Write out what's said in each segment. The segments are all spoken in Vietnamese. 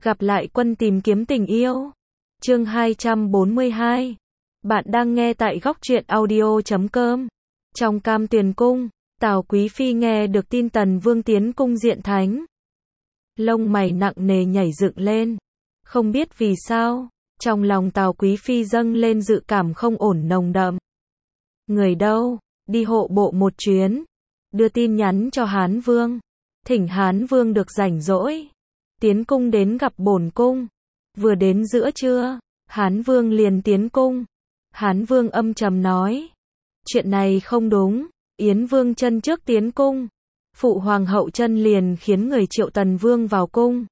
Gặp lại quân tìm kiếm tình yêu. Chương 242. Bạn đang nghe tại góc truyện audio.com. Trong Cam Tuyền cung, Tào Quý Phi nghe được tin Tần Vương tiến cung diện thánh. Lông mày nặng nề nhảy dựng lên. Không biết vì sao, trong lòng Tào Quý Phi dâng lên dự cảm không ổn nồng đậm. Người đâu, đi hộ bộ một chuyến. Đưa tin nhắn cho Hán Vương. Thỉnh Hán Vương được rảnh rỗi. Tiến cung đến gặp bổn cung. Vừa đến giữa trưa, Hán Vương liền tiến cung. Hán Vương âm trầm nói. Chuyện này không đúng. Yến Vương chân trước tiến cung. Phụ Hoàng hậu chân liền khiến người triệu Tần Vương vào cung.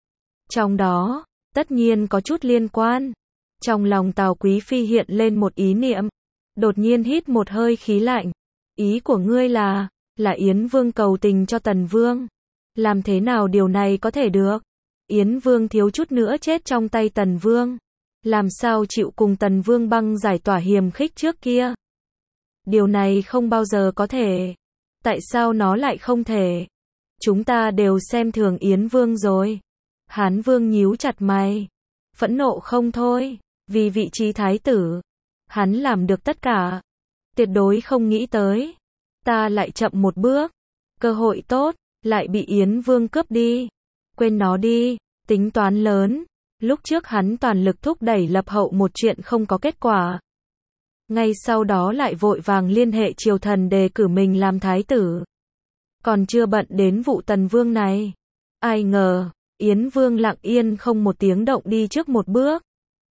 Trong đó, tất nhiên có chút liên quan. Trong lòng Tào Quý Phi hiện lên một ý niệm. Đột nhiên hít một hơi khí lạnh. Ý của ngươi là Yến Vương cầu tình cho Tần Vương. Làm thế nào điều này có thể được? Yến Vương thiếu chút nữa chết trong tay Tần Vương. Làm sao chịu cùng Tần Vương băng giải tỏa hiềm khích trước kia? Điều này không bao giờ có thể. Tại sao nó lại không thể? Chúng ta đều xem thường Yến Vương rồi. Hán Vương nhíu chặt mày. Phẫn nộ không thôi. Vì vị trí thái tử. Hắn làm được tất cả. Tuyệt đối không nghĩ tới. Ta lại chậm một bước. Cơ hội tốt, lại bị Yến Vương cướp đi. Quên nó đi, tính toán lớn. Lúc trước hắn toàn lực thúc đẩy lập hậu một chuyện không có kết quả. Ngay sau đó lại vội vàng liên hệ triều thần đề cử mình làm thái tử. Còn chưa bận đến vụ Tần Vương này. Ai ngờ, Yến Vương lặng yên không một tiếng động đi trước một bước.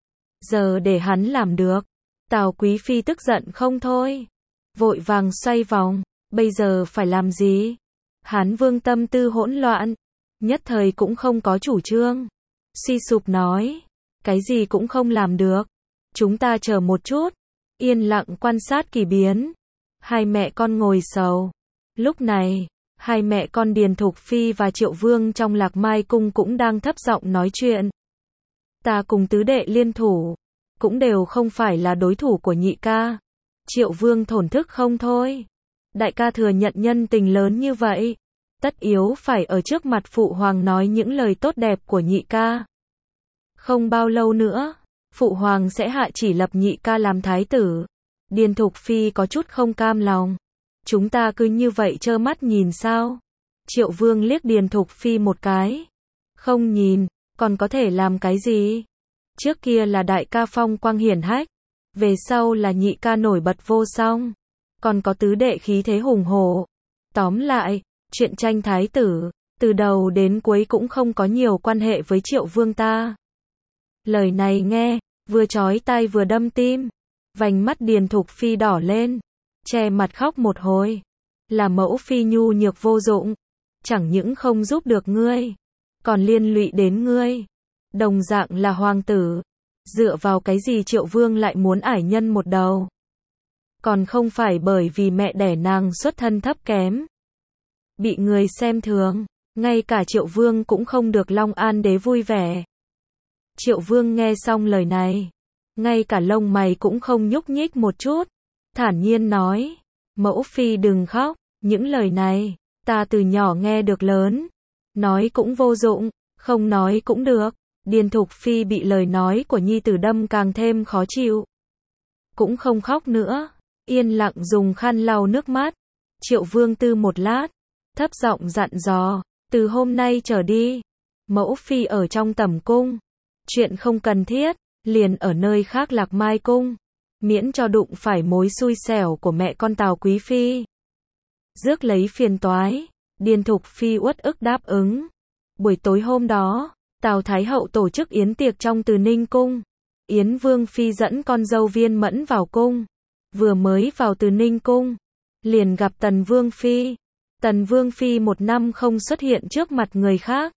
Giờ để hắn làm được. Tào Quý Phi tức giận không thôi. Vội vàng xoay vòng. Bây giờ phải làm gì? Hán Vương tâm tư hỗn loạn. Nhất thời cũng không có chủ trương. Suy sụp nói. Cái gì cũng không làm được. Chúng ta chờ một chút. Yên lặng quan sát kỳ biến. Hai mẹ con ngồi sầu. Lúc này, hai mẹ con Điền Thục Phi và Triệu Vương trong Lạc Mai cung cũng đang thấp giọng nói chuyện. Ta cùng tứ đệ liên thủ. Cũng đều không phải là đối thủ của nhị ca. Triệu Vương thổn thức không thôi. Đại ca thừa nhận nhân tình lớn như vậy. Tất yếu phải ở trước mặt Phụ Hoàng nói những lời tốt đẹp của nhị ca. Không bao lâu nữa, Phụ Hoàng sẽ hạ chỉ lập nhị ca làm thái tử. Điền Thục Phi có chút không cam lòng. Chúng ta cứ như vậy trơ mắt nhìn sao? Triệu Vương liếc Điền Thục Phi một cái. Không nhìn, còn có thể làm cái gì? Trước kia là đại ca phong quang hiển hách. Về sau là nhị ca nổi bật vô song. Còn có tứ đệ khí thế hùng hổ. Tóm lại, chuyện tranh thái tử, từ đầu đến cuối cũng không có nhiều quan hệ với Triệu Vương ta. Lời này nghe, vừa chói tai vừa đâm tim. Vành mắt Điền Thục Phi đỏ lên, che mặt khóc một hồi. Là mẫu phi nhu nhược vô dụng, chẳng những không giúp được ngươi, còn liên lụy đến ngươi. Đồng dạng là hoàng tử, dựa vào cái gì Triệu Vương lại muốn ải nhân một đầu? Còn không phải bởi vì mẹ đẻ nàng xuất thân thấp kém. Bị người xem thường, ngay cả Triệu Vương cũng không được Long An đế vui vẻ. Triệu Vương nghe xong lời này, ngay cả lông mày cũng không nhúc nhích một chút, thản nhiên nói, mẫu phi đừng khóc, những lời này, ta từ nhỏ nghe được lớn, nói cũng vô dụng, không nói cũng được. Điền Thục Phi bị lời nói của nhi tử đâm càng thêm khó chịu. Cũng không khóc nữa, yên lặng dùng khăn lau nước mắt. Triệu Vương tư một lát, thấp giọng dặn dò, từ hôm nay trở đi, mẫu phi ở trong tẩm cung. Chuyện không cần thiết, liền ở nơi khác Lạc Mai cung. Miễn cho đụng phải mối xui xẻo của mẹ con Tào Quý Phi. Rước lấy phiền toái, Điền Thục Phi uất ức đáp ứng. Buổi tối hôm đó, Tào Thái Hậu tổ chức yến tiệc trong Từ Ninh cung. Yến Vương Phi dẫn con dâu Viên Mẫn vào cung. Vừa mới vào Từ Ninh cung, liền gặp Tần Vương Phi. Tần Vương Phi một năm không xuất hiện trước mặt người khác.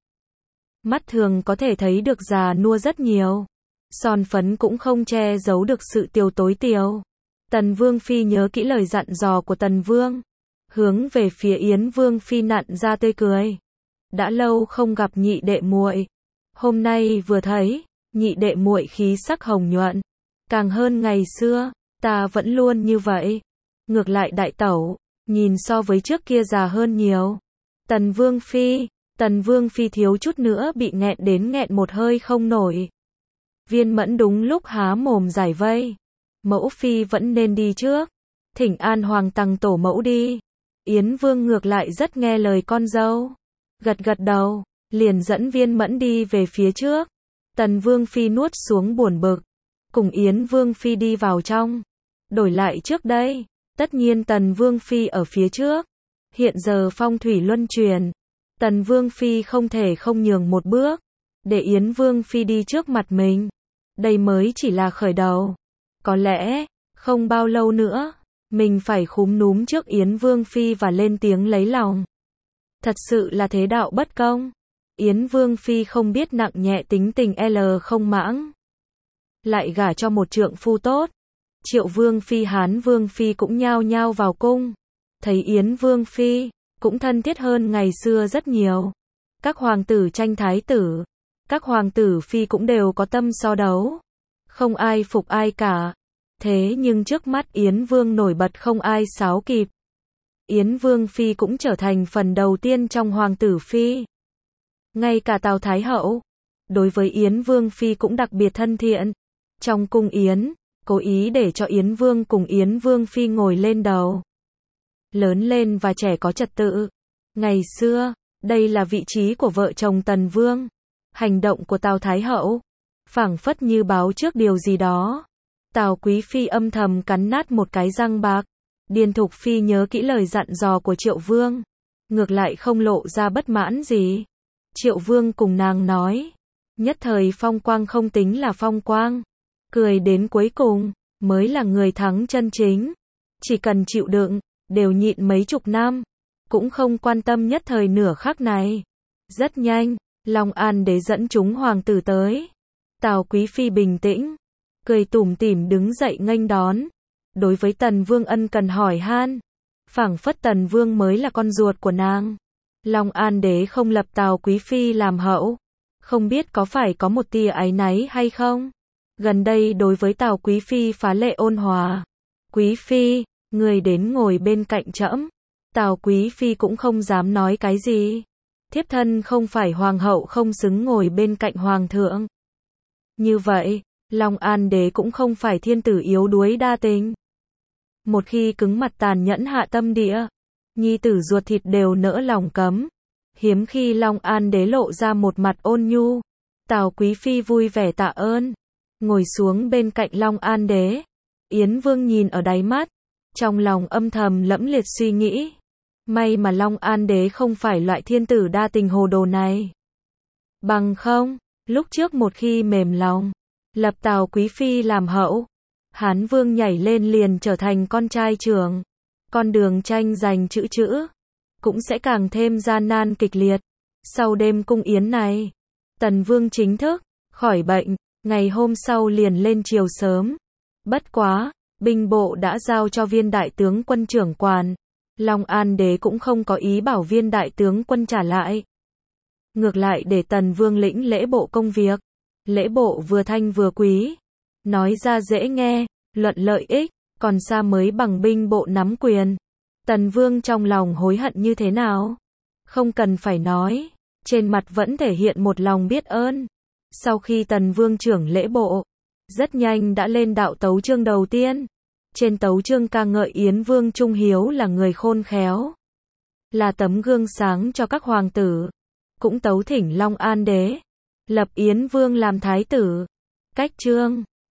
Mắt thường có thể thấy được già nua rất nhiều. Son phấn cũng không che giấu được sự tiều tối tiều. Tần Vương Phi nhớ kỹ lời dặn dò của Tần Vương. Hướng về phía Yến Vương Phi nặn ra tươi cười. Đã lâu không gặp nhị đệ muội. Hôm nay vừa thấy, nhị đệ muội khí sắc hồng nhuận. Càng hơn ngày xưa, ta vẫn luôn như vậy. Ngược lại đại tẩu, nhìn so với trước kia già hơn nhiều. Tần Vương Phi, Tần Vương Phi thiếu chút nữa bị nghẹn đến nghẹn một hơi không nổi. Viên Mẫn đúng lúc há mồm giải vây. Mẫu Phi vẫn nên đi trước. Thỉnh an Hoàng Tằng tổ mẫu đi. Yến Vương ngược lại rất nghe lời con dâu. Gật gật đầu, liền dẫn Viên Mẫn đi về phía trước. Tần Vương Phi nuốt xuống buồn bực. Cùng Yến Vương Phi đi vào trong. Đổi lại trước đây, tất nhiên Tần Vương Phi ở phía trước. Hiện giờ phong thủy luân chuyển. Tần Vương Phi không thể không nhường một bước. Để Yến Vương Phi đi trước mặt mình. Đây mới chỉ là khởi đầu. Có lẽ, không bao lâu nữa, mình phải khúm núm trước Yến Vương Phi và lên tiếng lấy lòng. Thật sự là thế đạo bất công. Yến Vương Phi không biết nặng nhẹ tính tình L không mãng. Lại gả cho một trượng phu tốt. Triệu Vương Phi Hán Vương Phi cũng nhao nhao vào cung. Thấy Yến Vương Phi, cũng thân thiết hơn ngày xưa rất nhiều. Các hoàng tử tranh thái tử. Các hoàng tử Phi cũng đều có tâm so đấu. Không ai phục ai cả. Thế nhưng trước mắt Yến Vương nổi bật không ai sáo kịp. Yến Vương Phi cũng trở thành phần đầu tiên trong hoàng tử Phi. Ngay cả Tào Thái Hậu, đối với Yến Vương Phi cũng đặc biệt thân thiện. Trong cung Yến, cố ý để cho Yến Vương cùng Yến Vương Phi ngồi lên đầu. Lớn lên và trẻ có trật tự. Ngày xưa, đây là vị trí của vợ chồng Tần Vương. Hành động của Tào Thái Hậu, phảng phất như báo trước điều gì đó. Tào Quý Phi âm thầm cắn nát một cái răng bạc. Điền Thục Phi nhớ kỹ lời dặn dò của Triệu Vương. Ngược lại không lộ ra bất mãn gì. Triệu Vương cùng nàng nói. Nhất thời phong quang không tính là phong quang. Cười đến cuối cùng, mới là người thắng chân chính. Chỉ cần chịu đựng, đều nhịn mấy chục năm. Cũng không quan tâm nhất thời nửa khắc này. Rất nhanh, Long An Đế dẫn chúng hoàng tử tới. Tào Quý Phi bình tĩnh, cười tủm tỉm đứng dậy nghênh đón. Đối với Tần Vương ân cần hỏi han. Phảng phất Tần Vương mới là con ruột của nàng. Long An Đế không lập Tào Quý Phi làm hậu. Không biết có phải có một tia áy náy hay không? Gần đây đối với Tào Quý Phi phá lệ ôn hòa. Quý Phi, người đến ngồi bên cạnh trẫm. Tào Quý Phi cũng không dám nói cái gì. Thiếp thân không phải hoàng hậu không xứng ngồi bên cạnh hoàng thượng. Như vậy, Long An Đế cũng không phải thiên tử yếu đuối đa tình. Một khi cứng mặt tàn nhẫn hạ tâm địa, nhi tử ruột thịt đều nỡ lòng cấm. Hiếm khi Long An Đế lộ ra một mặt ôn nhu. Tào Quý Phi vui vẻ tạ ơn, ngồi xuống bên cạnh Long An Đế. Yến Vương nhìn ở đáy mắt, trong lòng âm thầm lẫm liệt suy nghĩ. May mà Long An Đế không phải loại thiên tử đa tình hồ đồ này. Bằng không, lúc trước một khi mềm lòng, lập Tào Quý Phi làm hậu, Hán Vương nhảy lên liền trở thành con trai trưởng. Con đường tranh giành chữ, cũng sẽ càng thêm gian nan kịch liệt. Sau đêm cung yến này, Tần Vương chính thức khỏi bệnh, ngày hôm sau liền lên triều sớm. Bất quá, binh bộ đã giao cho Viên đại tướng quân trưởng quản. Long An Đế cũng không có ý bảo Viên đại tướng quân trả lại. Ngược lại để Tần Vương lĩnh lễ bộ công việc. Lễ bộ vừa thanh vừa quý. Nói ra dễ nghe, luận lợi ích, còn xa mới bằng binh bộ nắm quyền. Tần Vương trong lòng hối hận như thế nào? Không cần phải nói, trên mặt vẫn thể hiện một lòng biết ơn. Sau khi Tần Vương trưởng lễ bộ, rất nhanh đã lên đạo tấu chương đầu tiên. Trên tấu chương ca ngợi Yến Vương Trung Hiếu là người khôn khéo, là tấm gương sáng cho các hoàng tử. Cũng tấu thỉnh Long An Đế lập Yến Vương làm thái tử. Cách chương